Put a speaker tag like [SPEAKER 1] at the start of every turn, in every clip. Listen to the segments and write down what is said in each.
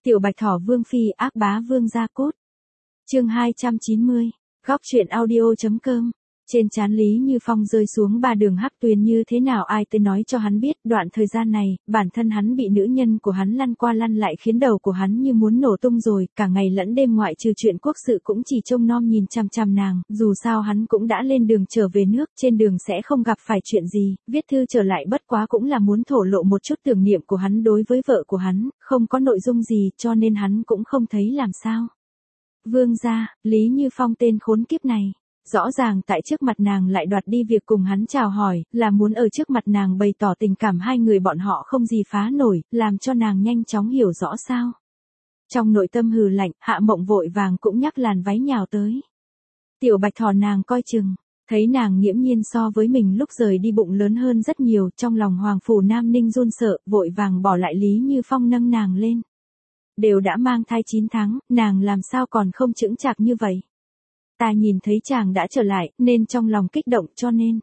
[SPEAKER 1] Tiểu Bạch Thỏ Vương Phi ác bá vương gia cốt. Chương 290, góc truyện audio.com. Trên trán Lý Như Phong rơi xuống 3 đường hắc tuyền, như thế nào ai tới nói cho hắn biết. Đoạn thời gian này, bản thân hắn bị nữ nhân của hắn lăn qua lăn lại khiến đầu của hắn như muốn nổ tung rồi. Cả ngày lẫn đêm ngoại trừ chuyện quốc sự cũng chỉ trông nom nhìn chằm chằm nàng. Dù sao hắn cũng đã lên đường trở về nước, trên đường sẽ không gặp phải chuyện gì. Viết thư trở lại bất quá cũng là muốn thổ lộ một chút tưởng niệm của hắn đối với vợ của hắn. Không có nội dung gì cho nên hắn cũng không thấy làm sao. Vương gia, Lý Như Phong tên khốn kiếp này. Rõ ràng tại trước mặt nàng lại đoạt đi việc cùng hắn chào hỏi, là muốn ở trước mặt nàng bày tỏ tình cảm, hai người bọn họ không gì phá nổi, làm cho nàng nhanh chóng hiểu rõ sao. Trong nội tâm hừ lạnh, Hạ Mộng vội vàng cũng nhắc làn váy nhào tới. Tiểu Bạch Thỏ nàng coi chừng, thấy nàng nghiễm nhiên so với mình lúc rời đi bụng lớn hơn rất nhiều, trong lòng Hoàng Phủ Nam Ninh run sợ, vội vàng bỏ lại Lý Như Phong nâng nàng lên. Đều đã mang thai 9 tháng, nàng làm sao còn không chững chạc như vậy. Ta nhìn thấy chàng đã trở lại, nên trong lòng kích động cho nên.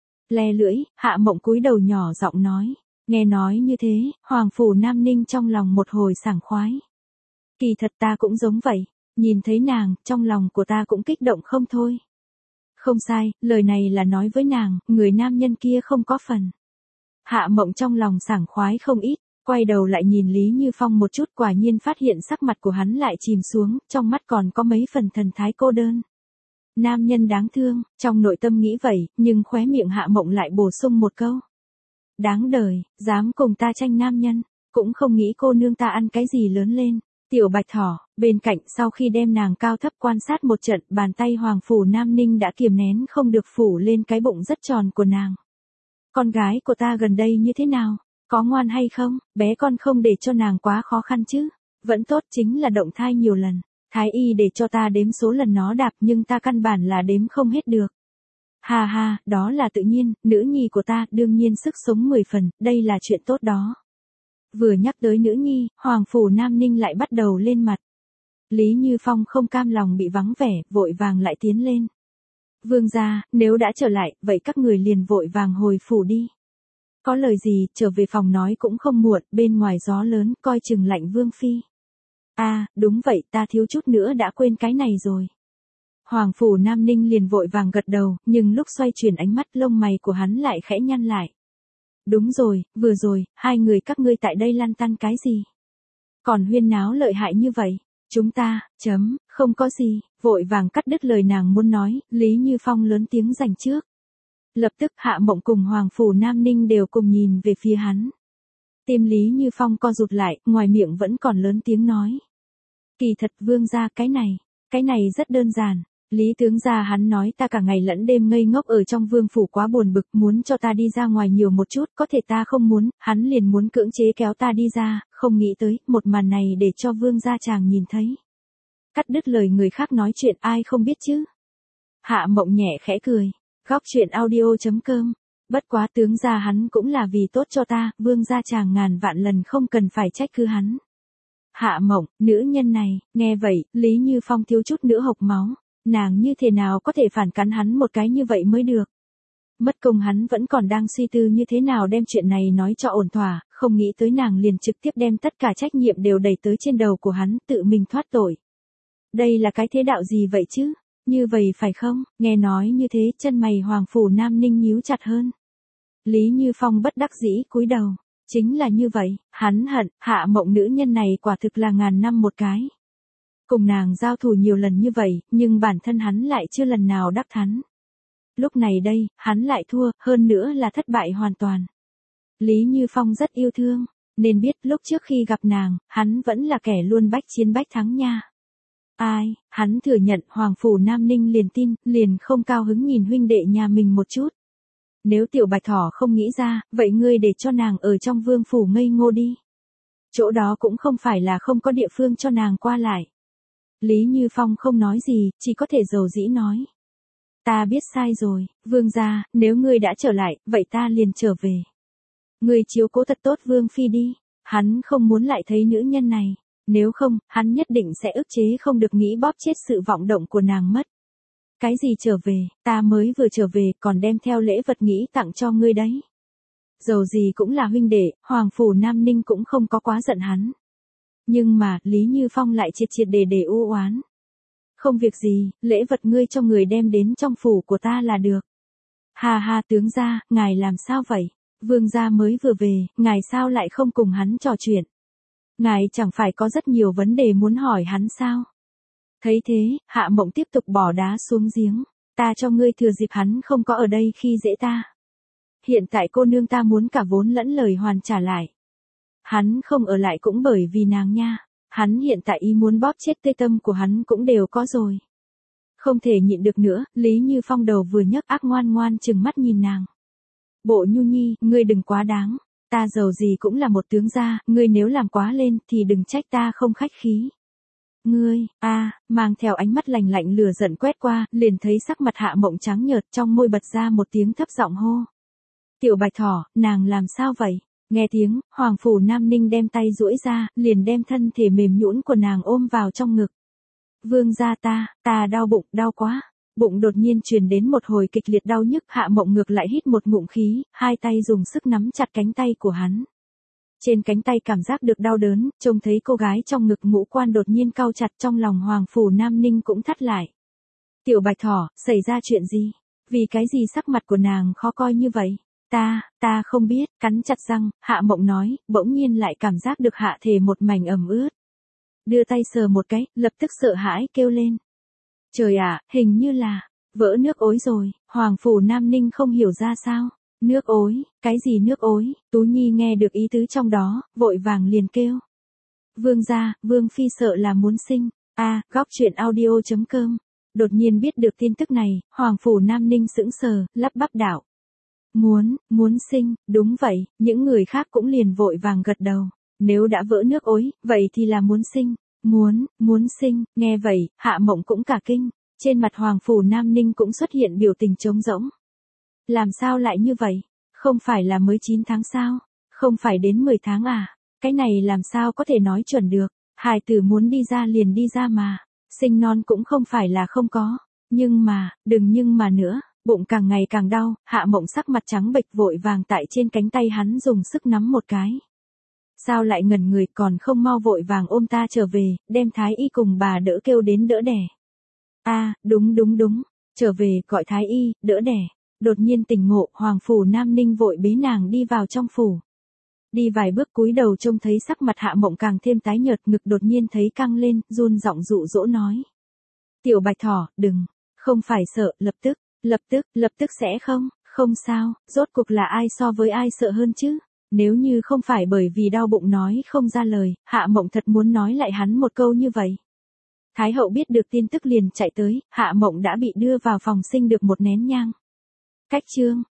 [SPEAKER 1] Le lưỡi, Hạ Mộng cúi đầu nhỏ giọng nói. Nghe nói như thế, Hoàng Phủ Nam Ninh trong lòng một hồi sảng khoái. Kỳ thật ta cũng giống vậy, nhìn thấy nàng, trong lòng của ta cũng kích động không thôi. Không sai, lời này là nói với nàng, người nam nhân kia không có phần. Hạ Mộng trong lòng sảng khoái không ít, quay đầu lại nhìn Lý Như Phong một chút, quả nhiên phát hiện sắc mặt của hắn lại chìm xuống, trong mắt còn có mấy phần thần thái cô đơn. Nam nhân đáng thương, trong nội tâm nghĩ vậy, nhưng khóe miệng Hạ Mộng lại bổ sung một câu. Đáng đời, dám cùng ta tranh nam nhân, cũng không nghĩ cô nương ta ăn cái gì lớn lên. Tiểu Bạch Thỏ, bên cạnh sau khi đem nàng cao thấp quan sát một trận, bàn tay Hoàng Phủ Nam Ninh đã kiềm nén không được phủ lên cái bụng rất tròn của nàng. Con gái của ta gần đây như thế nào? Có ngoan hay không? Bé con không để cho nàng quá khó khăn chứ? Vẫn tốt, chính là động thai nhiều lần. Thái y để cho ta đếm số lần nó đạp nhưng ta căn bản là đếm không hết được. Ha ha, đó là tự nhiên, nữ nhi của ta đương nhiên sức sống 10 phần, đây là chuyện tốt đó. Vừa nhắc tới nữ nhi, Hoàng Phủ Nam Ninh lại bắt đầu lên mặt. Lý Như Phong không cam lòng bị vắng vẻ, vội vàng lại tiến lên. Vương gia, nếu đã trở lại, vậy các người liền vội vàng hồi phủ đi. Có lời gì, trở về phòng nói cũng không muộn, bên ngoài gió lớn, coi chừng lạnh Vương Phi. Đúng vậy, ta thiếu chút nữa đã quên cái này rồi. Hoàng Phủ Nam Ninh liền vội vàng gật đầu, nhưng lúc xoay chuyển ánh mắt lông mày của hắn lại khẽ nhăn lại. Đúng rồi, vừa rồi, hai người các ngươi tại đây lăn tăn cái gì? Còn huyên náo lợi hại như vậy, chúng ta, không có gì, vội vàng cắt đứt lời nàng muốn nói, Lý Như Phong lớn tiếng giành trước. Lập tức Hạ Mộng cùng Hoàng Phủ Nam Ninh đều cùng nhìn về phía hắn. Tim Lý Như Phong co rụt lại, ngoài miệng vẫn còn lớn tiếng nói. Kỳ thật vương gia, cái này rất đơn giản. Lý tướng gia hắn nói ta cả ngày lẫn đêm ngây ngốc ở trong vương phủ quá buồn bực, muốn cho ta đi ra ngoài nhiều một chút, có thể ta không muốn, hắn liền muốn cưỡng chế kéo ta đi ra, không nghĩ tới, một màn này để cho vương gia chàng nhìn thấy. Cắt đứt lời người khác nói chuyện ai không biết chứ. Hạ Mộng nhẹ khẽ cười, góc truyện audio.com. Bất quá tướng gia hắn cũng là vì tốt cho ta, vương gia chàng ngàn vạn lần không cần phải trách cứ hắn. Hạ Mộng, nữ nhân này, nghe vậy, Lý Như Phong thiếu chút nữa hộc máu, nàng như thế nào có thể phản cắn hắn một cái như vậy mới được. Mất công hắn vẫn còn đang suy tư như thế nào đem chuyện này nói cho ổn thỏa, không nghĩ tới nàng liền trực tiếp đem tất cả trách nhiệm đều đẩy tới trên đầu của hắn, tự mình thoát tội. Đây là cái thế đạo gì vậy chứ? Như vậy phải không? Nghe nói như thế, chân mày Hoàng Phủ Nam Ninh nhíu chặt hơn. Lý Như Phong bất đắc dĩ cúi đầu. Chính là như vậy, hắn hận, Hạ Mộng nữ nhân này quả thực là ngàn năm một cái. Cùng nàng giao thủ nhiều lần như vậy, nhưng bản thân hắn lại chưa lần nào đắc thắng. Lúc này đây, hắn lại thua, hơn nữa là thất bại hoàn toàn. Lý Như Phong rất yêu thương, nên biết lúc trước khi gặp nàng, hắn vẫn là kẻ luôn bách chiến bách thắng nha. Hắn thừa nhận Hoàng Phủ Nam Ninh liền tin, liền không cao hứng nhìn huynh đệ nhà mình một chút. Nếu Tiểu Bạch Thỏ không nghĩ ra, vậy ngươi để cho nàng ở trong vương phủ ngây ngô đi. Chỗ đó cũng không phải là không có địa phương cho nàng qua lại. Lý Như Phong không nói gì, chỉ có thể dầu dĩ nói. Ta biết sai rồi, vương gia, nếu ngươi đã trở lại, vậy ta liền trở về. Ngươi chiếu cố thật tốt Vương Phi đi, hắn không muốn lại thấy nữ nhân này, nếu không, hắn nhất định sẽ ức chế không được nghĩ bóp chết sự vọng động của nàng mất. Cái gì trở về, ta mới vừa trở về còn đem theo lễ vật nghĩ tặng cho ngươi đấy. Dầu gì cũng là huynh đệ, Hoàng Phủ Nam Ninh cũng không có quá giận hắn. Nhưng mà, Lý Như Phong lại triệt triệt để u oán. Không việc gì, lễ vật ngươi cho người đem đến trong phủ của ta là được. Ha ha tướng gia, ngài làm sao vậy? Vương gia mới vừa về, ngài sao lại không cùng hắn trò chuyện? Ngài chẳng phải có rất nhiều vấn đề muốn hỏi hắn sao? Thấy thế, Hạ Mộng tiếp tục bỏ đá xuống giếng. Ta cho ngươi thừa dịp hắn không có ở đây khi dễ ta. Hiện tại cô nương ta muốn cả vốn lẫn lời hoàn trả lại. Hắn không ở lại cũng bởi vì nàng nha. Hắn hiện tại ý muốn bóp chết tê tâm của hắn cũng đều có rồi. Không thể nhịn được nữa, Lý Như Phong đầu vừa nhấc ác ngoan ngoan chừng mắt nhìn nàng. Bộ Nhu Nhi, ngươi đừng quá đáng. Ta giàu gì cũng là một tướng gia, ngươi nếu làm quá lên thì đừng trách ta không khách khí. Ngươi, mang theo ánh mắt lạnh lạnh lửa giận quét qua, liền thấy sắc mặt Hạ Mộng trắng nhợt, trong môi bật ra một tiếng thấp giọng hô. Tiểu Bạch Thỏ, nàng làm sao vậy? Nghe tiếng, Hoàng Phủ Nam Ninh đem tay duỗi ra, liền đem thân thể mềm nhũn của nàng ôm vào trong ngực. Vương gia ta đau bụng, đau quá. Bụng đột nhiên truyền đến một hồi kịch liệt đau nhức, Hạ Mộng ngược lại hít một ngụm khí, hai tay dùng sức nắm chặt cánh tay của hắn. Trên cánh tay cảm giác được đau đớn, trông thấy cô gái trong ngực ngũ quan đột nhiên cau chặt, trong lòng Hoàng Phủ Nam Ninh cũng thắt lại. Tiểu Bạch Thỏ, xảy ra chuyện gì? Vì cái gì sắc mặt của nàng khó coi như vậy? Ta không biết, cắn chặt răng, Hạ Mộng nói, bỗng nhiên lại cảm giác được hạ thể một mảnh ẩm ướt. Đưa tay sờ một cái, lập tức sợ hãi kêu lên. Trời ạ, hình như là vỡ nước ối rồi. Hoàng Phủ Nam Ninh không hiểu ra sao. Nước ối, cái gì nước ối? Tú Nhi nghe được ý tứ trong đó, vội vàng liền kêu. Vương gia, Vương phi sợ là muốn sinh. Góc truyện audio.com. Đột nhiên biết được tin tức này, Hoàng Phủ Nam Ninh sững sờ, lắp bắp đạo. Muốn sinh, đúng vậy, những người khác cũng liền vội vàng gật đầu. Nếu đã vỡ nước ối, vậy thì là muốn sinh. Muốn sinh, nghe vậy, Hạ Mộng cũng cả kinh. Trên mặt Hoàng Phủ Nam Ninh cũng xuất hiện biểu tình trống rỗng. Làm sao lại như vậy? Không phải là mới 9 tháng sao? Không phải đến 10 tháng à? Cái này làm sao có thể nói chuẩn được? Hài tử muốn đi ra liền đi ra mà. Sinh non cũng không phải là không có. Nhưng mà, đừng nhưng mà nữa. Bụng càng ngày càng đau, Hạ Mộng sắc mặt trắng bệch vội vàng tại trên cánh tay hắn dùng sức nắm một cái. Sao lại ngẩn người, còn không mau vội vàng ôm ta trở về, đem Thái Y cùng bà đỡ kêu đến đỡ đẻ. Đúng, trở về, gọi Thái Y, đỡ đẻ. Đột nhiên tỉnh ngộ, Hoàng Phủ Nam Ninh vội bế nàng đi vào trong phủ. Đi vài bước cúi đầu trông thấy sắc mặt Hạ Mộng càng thêm tái nhợt, ngực đột nhiên thấy căng lên, run giọng dụ dỗ nói. Tiểu Bạch Thỏ, đừng, không phải sợ, lập tức sẽ không sao, rốt cuộc là ai so với ai sợ hơn chứ? Nếu như không phải bởi vì đau bụng nói không ra lời, Hạ Mộng thật muốn nói lại hắn một câu như vậy. Thái hậu biết được tin tức liền chạy tới, Hạ Mộng đã bị đưa vào phòng sinh được một nén nhang. Cách chương